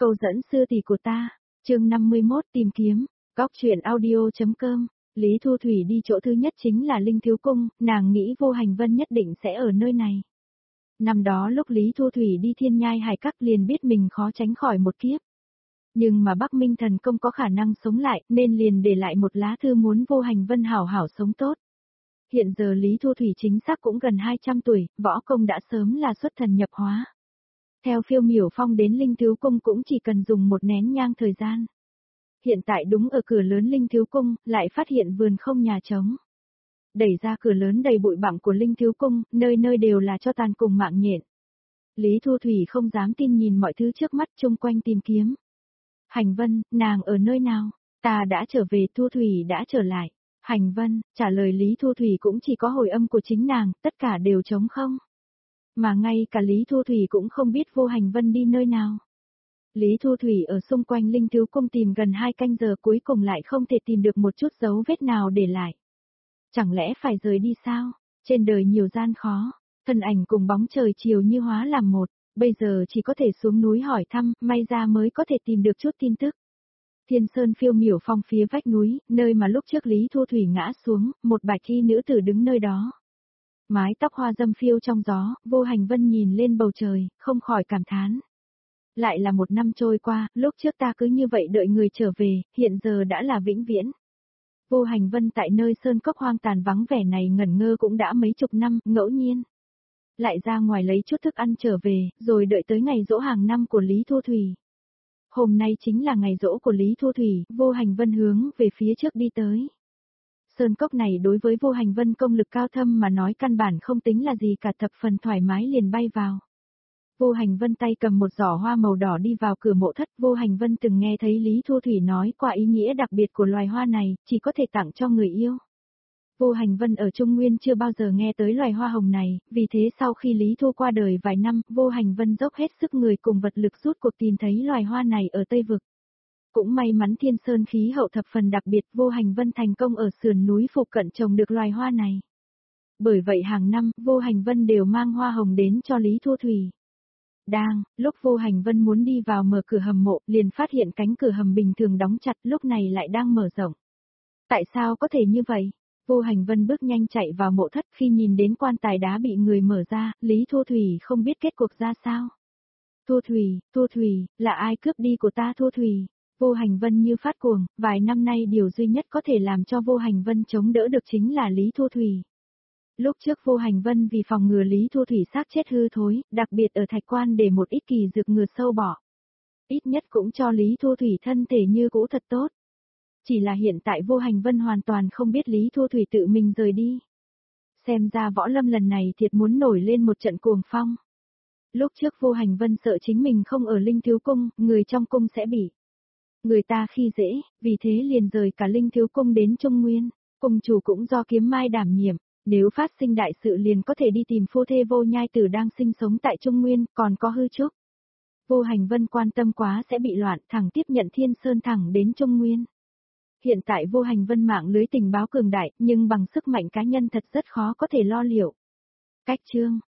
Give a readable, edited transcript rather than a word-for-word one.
Câu dẫn sư tỷ của ta, chương 51 tìm kiếm, góc truyện audio.com. Lý Thu Thủy đi chỗ thứ nhất chính là Linh Thiếu Cung, nàng nghĩ Vô Hành Vân nhất định sẽ ở nơi này. Năm đó lúc Lý Thu Thủy đi Thiên Nhai Hải Các liền biết mình khó tránh khỏi một kiếp. Nhưng mà Bắc Minh Thần Công có khả năng sống lại nên liền để lại một lá thư muốn Vô Hành Vân hảo hảo sống tốt. Hiện giờ Lý Thu Thủy chính xác cũng gần 200 tuổi, võ công đã sớm là xuất thần nhập hóa. Theo Phiêu Miểu Phong đến Linh Thiếu Cung cũng chỉ cần dùng một nén nhang thời gian. Hiện tại đúng ở cửa lớn Linh Thiếu Cung, lại phát hiện vườn không nhà trống. Đẩy ra cửa lớn đầy bụi bặm của Linh Thiếu Cung, nơi nơi đều là cho tàn cùng mạng nhện. Lý Thu Thủy không dám tin nhìn mọi thứ trước mắt chung quanh tìm kiếm. Hành Vân, nàng ở nơi nào? Ta đã trở về, Thu Thủy đã trở lại. Hành Vân, trả lời Lý Thu Thủy cũng chỉ có hồi âm của chính nàng, tất cả đều trống không. Mà ngay cả Lý Thu Thủy cũng không biết Vô Hành Vân đi nơi nào. Lý Thu Thủy ở xung quanh Linh Thiếu Cung tìm gần 2 canh giờ cuối cùng lại không thể tìm được một chút dấu vết nào để lại. Chẳng lẽ phải rời đi sao? Trên đời nhiều gian khó, thân ảnh cùng bóng trời chiều như hóa làm một, bây giờ chỉ có thể xuống núi hỏi thăm, may ra mới có thể tìm được chút tin tức. Thiên Sơn Phiêu Miểu Phong phía vách núi, nơi mà lúc trước Lý Thu Thủy ngã xuống, một bạch y nữ tử đứng nơi đó. Mái tóc hoa dâm phiêu trong gió, Vô Hành Vân nhìn lên bầu trời, không khỏi cảm thán. Lại là một năm trôi qua, lúc trước ta cứ như vậy đợi người trở về, hiện giờ đã là vĩnh viễn. Vô Hành Vân tại nơi sơn cốc hoang tàn vắng vẻ này ngẩn ngơ cũng đã mấy chục năm, ngẫu nhiên. Lại ra ngoài lấy chút thức ăn trở về, rồi đợi tới ngày giỗ hàng năm của Lý Thu Thủy. Hôm nay chính là ngày giỗ của Lý Thu Thủy, Vô Hành Vân hướng về phía trước đi tới. Sơn cốc này đối với Vô Hành Vân công lực cao thâm mà nói căn bản không tính là gì cả, thập phần thoải mái liền bay vào. Vô Hành Vân tay cầm một giỏ hoa màu đỏ đi vào cửa mộ thất. Vô Hành Vân từng nghe thấy Lý Thu Thủy nói qua ý nghĩa đặc biệt của loài hoa này, chỉ có thể tặng cho người yêu. Vô Hành Vân ở Trung Nguyên chưa bao giờ nghe tới loài hoa hồng này, vì thế sau khi Lý Thu qua đời vài năm, Vô Hành Vân dốc hết sức người cùng vật lực rút cuộc tìm thấy loài hoa này ở Tây Vực. Cũng may mắn Thiên Sơn khí hậu thập phần đặc biệt, Vô Hành Vân thành công ở sườn núi phụ cận trồng được loài hoa này. Bởi vậy hàng năm, Vô Hành Vân đều mang hoa hồng đến cho Lý Thu Thủy. Lúc Vô Hành Vân muốn đi vào mở cửa hầm mộ, liền phát hiện cánh cửa hầm bình thường đóng chặt, lúc này lại đang mở rộng. Tại sao có thể như vậy? Vô Hành Vân bước nhanh chạy vào mộ thất, khi nhìn đến quan tài đá bị người mở ra, Lý Thu Thủy không biết kết cuộc ra sao. Thu Thủy, là ai cướp đi của ta Thu Thủy? Vô Hành Vân như phát cuồng, vài năm nay điều duy nhất có thể làm cho Vô Hành Vân chống đỡ được chính là Lý Thu Thủy. Lúc trước Vô Hành Vân vì phòng ngừa Lý Thu Thủy xác chết hư thối, đặc biệt ở Thạch Quan để một ít kỳ dược ngừa sâu bọ. Ít nhất cũng cho Lý Thu Thủy thân thể như cũ thật tốt. Chỉ là hiện tại Vô Hành Vân hoàn toàn không biết Lý Thu Thủy tự mình rời đi. Xem ra võ lâm lần này thiệt muốn nổi lên một trận cuồng phong. Lúc trước Vô Hành Vân sợ chính mình không ở Linh Thiếu Cung, người trong cung sẽ bị người ta khi dễ, vì thế liền rời cả Linh Thiếu Cung đến Trung Nguyên. Cung chủ cũng do Kiếm Mai đảm nhiệm. Nếu phát sinh đại sự liền có thể đi tìm phu thê Vô Nhai Tử đang sinh sống tại Trung Nguyên, còn có Hư Trúc. Vô Hành Vân quan tâm quá sẽ bị loạn, thẳng tiếp nhận Thiên Sơn thẳng đến Trung Nguyên. Hiện tại Vô Hành Vân mạng lưới tình báo cường đại, nhưng bằng sức mạnh cá nhân thật rất khó có thể lo liệu. Cách chương,